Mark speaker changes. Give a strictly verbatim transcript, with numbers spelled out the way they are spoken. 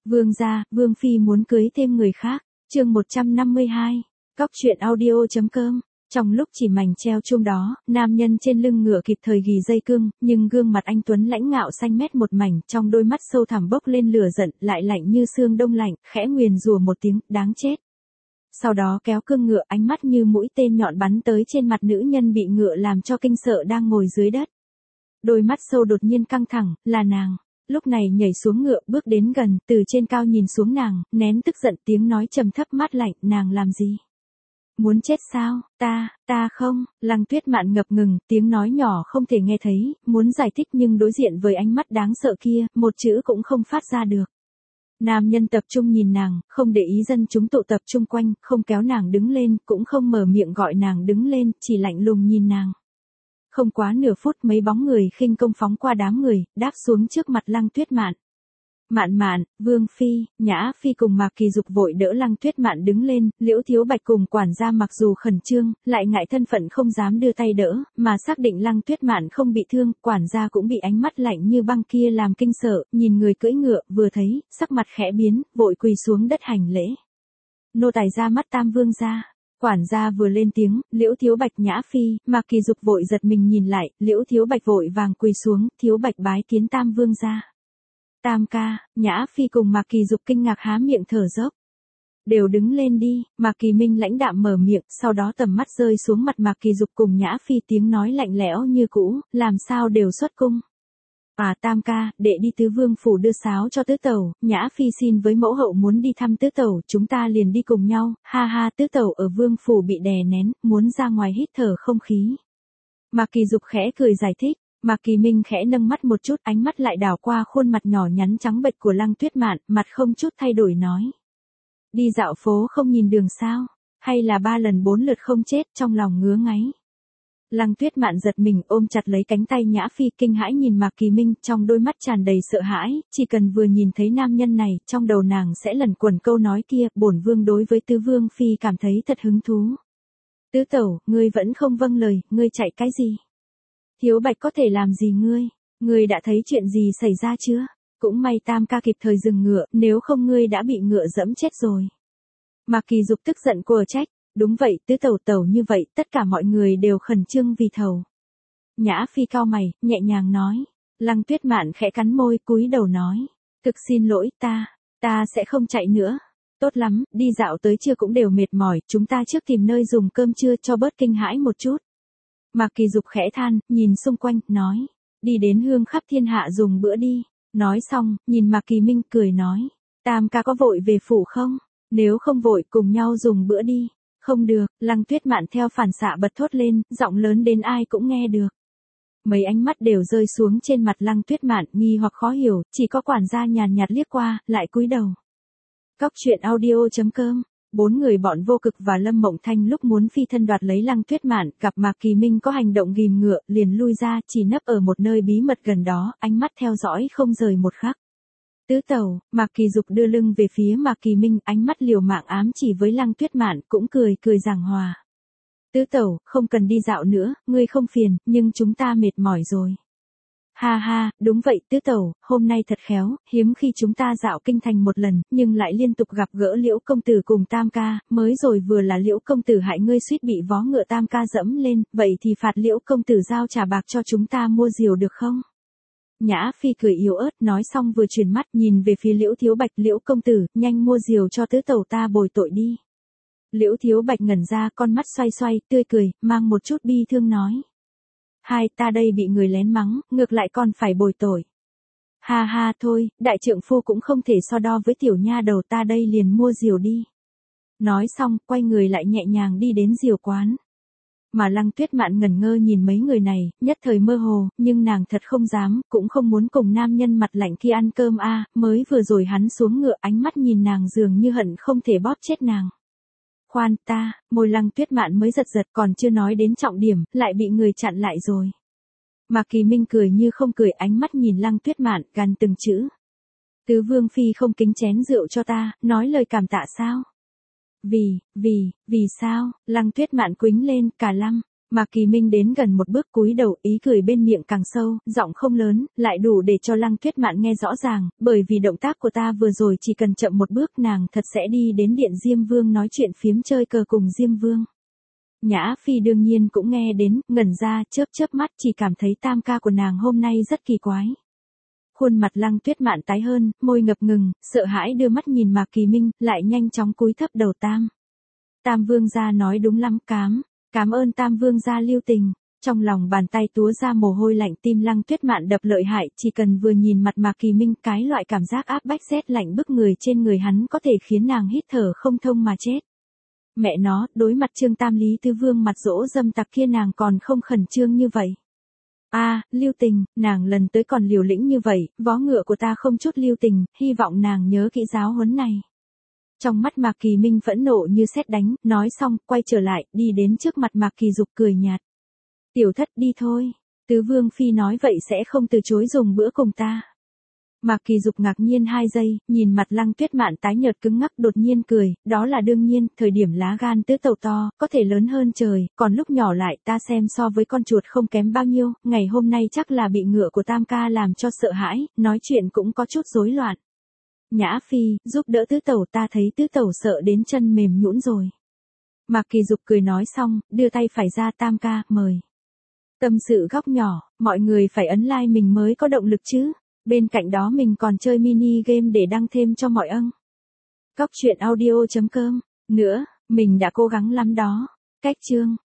Speaker 1: Vương gia, Vương phi muốn cưới thêm người khác. Chương một trăm năm mươi hai. Cóc truyện audio.com. Trong lúc chỉ mảnh treo chuông đó, nam nhân trên lưng ngựa kịp thời gỉ dây cương, nhưng gương mặt anh tuấn lãnh ngạo xanh mét một mảnh, trong đôi mắt sâu thẳm bốc lên lửa giận, lại lạnh như xương đông lạnh, khẽ nguyền rủa một tiếng, đáng chết. Sau đó kéo cương ngựa, ánh mắt như mũi tên nhọn bắn tới trên mặt nữ nhân bị ngựa làm cho kinh sợ đang ngồi dưới đất. Đôi mắt sâu đột nhiên căng thẳng, là nàng. Lúc này nhảy xuống ngựa, bước đến gần, từ trên cao nhìn xuống nàng, nén tức giận, tiếng nói trầm thấp mát lạnh, nàng làm gì? Muốn chết sao? Ta, ta không. Lăng Tuyết Mạn ngập ngừng, tiếng nói nhỏ không thể nghe thấy, muốn giải thích nhưng đối diện với ánh mắt đáng sợ kia, một chữ cũng không phát ra được. Nam nhân tập trung nhìn nàng, không để ý dân chúng tụ tập chung quanh, không kéo nàng đứng lên, cũng không mở miệng gọi nàng đứng lên, chỉ lạnh lùng nhìn nàng. Không quá nửa phút mấy bóng người khinh công phóng qua đám người, đáp xuống trước mặt Lăng Tuyết Mạn. Mạn Mạn, Vương phi, Nhã phi cùng Mạc Kỳ Dục vội đỡ Lăng Tuyết Mạn đứng lên, Liễu Thiếu Bạch cùng quản gia mặc dù khẩn trương, lại ngại thân phận không dám đưa tay đỡ, mà xác định Lăng Tuyết Mạn không bị thương, quản gia cũng bị ánh mắt lạnh như băng kia làm kinh sợ, nhìn người cưỡi ngựa, vừa thấy, sắc mặt khẽ biến, vội quỳ xuống đất hành lễ. Nô tài ra mắt Tam Vương gia. Quản gia vừa lên tiếng, Liễu Thiếu Bạch, Nhã phi, Mạc Kỳ Dục vội giật mình nhìn lại, Liễu Thiếu Bạch vội vàng quỳ xuống, Thiếu Bạch bái kiến Tam Vương gia. Tam ca, Nhã phi cùng Mạc Kỳ Dục kinh ngạc há miệng thở dốc. Đều đứng lên đi, Mạc Kỳ Minh lãnh đạm mở miệng, sau đó tầm mắt rơi xuống mặt Mạc Kỳ Dục cùng Nhã phi, tiếng nói lạnh lẽo như cũ, làm sao đều xuất cung. À Tam ca, đệ đi tứ vương phủ đưa sáo cho tứ tẩu, Nhã phi xin với mẫu hậu muốn đi thăm tứ tẩu, chúng ta liền đi cùng nhau, ha ha. Tứ tẩu ở vương phủ bị đè nén, muốn ra ngoài hít thở không khí. Mạc Kỳ Dục khẽ cười giải thích. Mạc Kỳ Minh khẽ nâng mắt một chút, ánh mắt lại đảo qua khuôn mặt nhỏ nhắn trắng bệch của Lăng Tuyết Mạn, mặt không chút thay đổi nói. Đi dạo phố không nhìn đường sao? Hay là ba lần bốn lượt không chết, trong lòng ngứa ngáy? Lăng Tuyết Mạn giật mình ôm chặt lấy cánh tay Nhã phi, kinh hãi nhìn Mạc Kỳ Minh, trong đôi mắt tràn đầy sợ hãi, chỉ cần vừa nhìn thấy nam nhân này, trong đầu nàng sẽ lẩn quẩn câu nói kia, bổn vương đối với tứ vương phi cảm thấy thật hứng thú. Tứ tẩu, ngươi vẫn không vâng lời, ngươi chạy cái gì? Thiếu Bạch có thể làm gì ngươi? Ngươi đã thấy chuyện gì xảy ra chưa? Cũng may Tam ca kịp thời dừng ngựa, nếu không ngươi đã bị ngựa dẫm chết rồi. Mạc Kỳ Dục tức giận của trách, đúng vậy, tứ tẩu tẩu như vậy, tất cả mọi người đều khẩn trương vì thầu. Nhã phi cau mày, nhẹ nhàng nói. Lăng Tuyết Mạn khẽ cắn môi, cúi đầu nói. Thực xin lỗi, ta, ta sẽ không chạy nữa. Tốt lắm, đi dạo tới trưa cũng đều mệt mỏi, chúng ta trước tìm nơi dùng cơm trưa cho bớt kinh hãi một chút. Mạc Kỳ Dục khẽ than, nhìn xung quanh, nói. Đi đến hương khắp thiên hạ dùng bữa đi. Nói xong, nhìn Mạc Kỳ Minh cười nói. Tam ca có vội về phủ không? Nếu không vội cùng nhau dùng bữa đi. Không được, Lăng Tuyết Mạn theo phản xạ bật thốt lên, giọng lớn đến ai cũng nghe được. Mấy ánh mắt đều rơi xuống trên mặt Lăng Tuyết Mạn, nghi hoặc khó hiểu, chỉ có quản gia nhàn nhạt liếc qua, lại cúi đầu. Cóc truyện audio.com. Bốn người bọn Vô Cực và Lâm Mộng Thanh lúc muốn phi thân đoạt lấy Lăng Tuyết Mạn, gặp Mạc Kỳ Minh có hành động ghìm ngựa, liền lui ra, chỉ nấp ở một nơi bí mật gần đó, ánh mắt theo dõi không rời một khắc. Tứ tẩu, Mạc Kỳ Dục đưa lưng về phía Mạc Kỳ Minh, ánh mắt liều mạng ám chỉ với Lăng Tuyết Mạn, cũng cười cười giảng hòa. Tứ tẩu, không cần đi dạo nữa, ngươi không phiền, nhưng chúng ta mệt mỏi rồi. Ha ha, đúng vậy tứ tẩu, hôm nay thật khéo, hiếm khi chúng ta dạo kinh thành một lần, nhưng lại liên tục gặp gỡ Liễu công tử cùng Tam ca, mới rồi vừa là Liễu công tử hại ngươi suýt bị vó ngựa Tam ca dẫm lên, vậy thì phạt Liễu công tử giao trả bạc cho chúng ta mua diều được không? Nhã phi cười yếu ớt, nói xong vừa chuyển mắt nhìn về phía Liễu Thiếu Bạch, Liễu công tử, nhanh mua diều cho tứ tẩu ta bồi tội đi. Liễu Thiếu Bạch ngẩn ra, con mắt xoay xoay, tươi cười, mang một chút bi thương nói. Hai, ta đây bị người lén mắng, ngược lại còn phải bồi tội. Ha ha thôi, đại trượng phu cũng không thể so đo với tiểu nha đầu, ta đây liền mua diều đi. Nói xong, quay người lại nhẹ nhàng đi đến diều quán. Mà Lăng Tuyết Mạn ngẩn ngơ nhìn mấy người này, nhất thời mơ hồ, nhưng nàng thật không dám, cũng không muốn cùng nam nhân mặt lạnh khi ăn cơm a. Mới vừa rồi hắn xuống ngựa, ánh mắt nhìn nàng dường như hận không thể bóp chết nàng. Khoan ta, môi Lăng Tuyết Mạn mới giật giật, còn chưa nói đến trọng điểm, lại bị người chặn lại rồi. Mạc Kỳ Minh cười như không cười, ánh mắt nhìn Lăng Tuyết Mạn, gằn từng chữ. Tứ vương phi không kính chén rượu cho ta, nói lời cảm tạ sao? Vì, vì, vì sao? Lăng Tuyết Mạn quĩnh lên, cả lăng. Mạc Kỳ Minh đến gần một bước cúi đầu, ý cười bên miệng càng sâu, giọng không lớn, lại đủ để cho Lăng Tuyết Mạn nghe rõ ràng, bởi vì động tác của ta vừa rồi chỉ cần chậm một bước nàng thật sẽ đi đến điện Diêm Vương nói chuyện phiếm chơi cờ cùng Diêm Vương. Nhã Phi đương nhiên cũng nghe đến, ngẩn ra, chớp chớp mắt chỉ cảm thấy tam ca của nàng hôm nay rất kỳ quái. Khuôn mặt Lăng Tuyết Mạn tái hơn, môi ngập ngừng, sợ hãi đưa mắt nhìn Mạc Kỳ Minh, lại nhanh chóng cúi thấp đầu tam. Tam Vương gia nói đúng lắm, cám, cảm ơn Tam Vương gia lưu tình. Trong lòng bàn tay túa ra mồ hôi lạnh, tim Lăng Tuyết Mạn đập lợi hại, chỉ cần vừa nhìn mặt Mạc Kỳ Minh, cái loại cảm giác áp bách rét lạnh bức người trên người hắn có thể khiến nàng hít thở không thông mà chết. Mẹ nó, đối mặt Trương Tam Lý Tư Vương mặt dỗ dâm tặc kia nàng còn không khẩn trương như vậy. A, à, lưu tình, nàng lần tới còn liều lĩnh như vậy, vó ngựa của ta không chút lưu tình, hy vọng nàng nhớ kỹ giáo huấn này. Trong mắt Mạc Kỳ Minh phẫn nộ như sét đánh, nói xong, quay trở lại, đi đến trước mặt Mạc Kỳ Dục cười nhạt. Tiểu thất đi thôi, Tứ Vương Phi nói vậy sẽ không từ chối dùng bữa cùng ta. Mạc Kỳ Dục ngạc nhiên hai giây, nhìn mặt Lăng Tuyết Mạn tái nhợt cứng ngắc đột nhiên cười, đó là đương nhiên, thời điểm lá gan tứ tàu to, có thể lớn hơn trời, còn lúc nhỏ lại ta xem so với con chuột không kém bao nhiêu, ngày hôm nay chắc là bị ngựa của Tam ca làm cho sợ hãi, nói chuyện cũng có chút rối loạn. Nhã Phi, giúp đỡ tứ tẩu, ta thấy tứ tẩu sợ đến chân mềm nhũn rồi. Mạc Kỳ Dục cười nói xong, đưa tay phải ra, Tam ca, mời. Tâm sự góc nhỏ, mọi người phải ấn like mình mới có động lực chứ. Bên cạnh đó mình còn chơi mini game để đăng thêm cho mọi âng. Cóc truyện audio chấm com. Nữa, mình đã cố gắng lắm đó. Cách chương.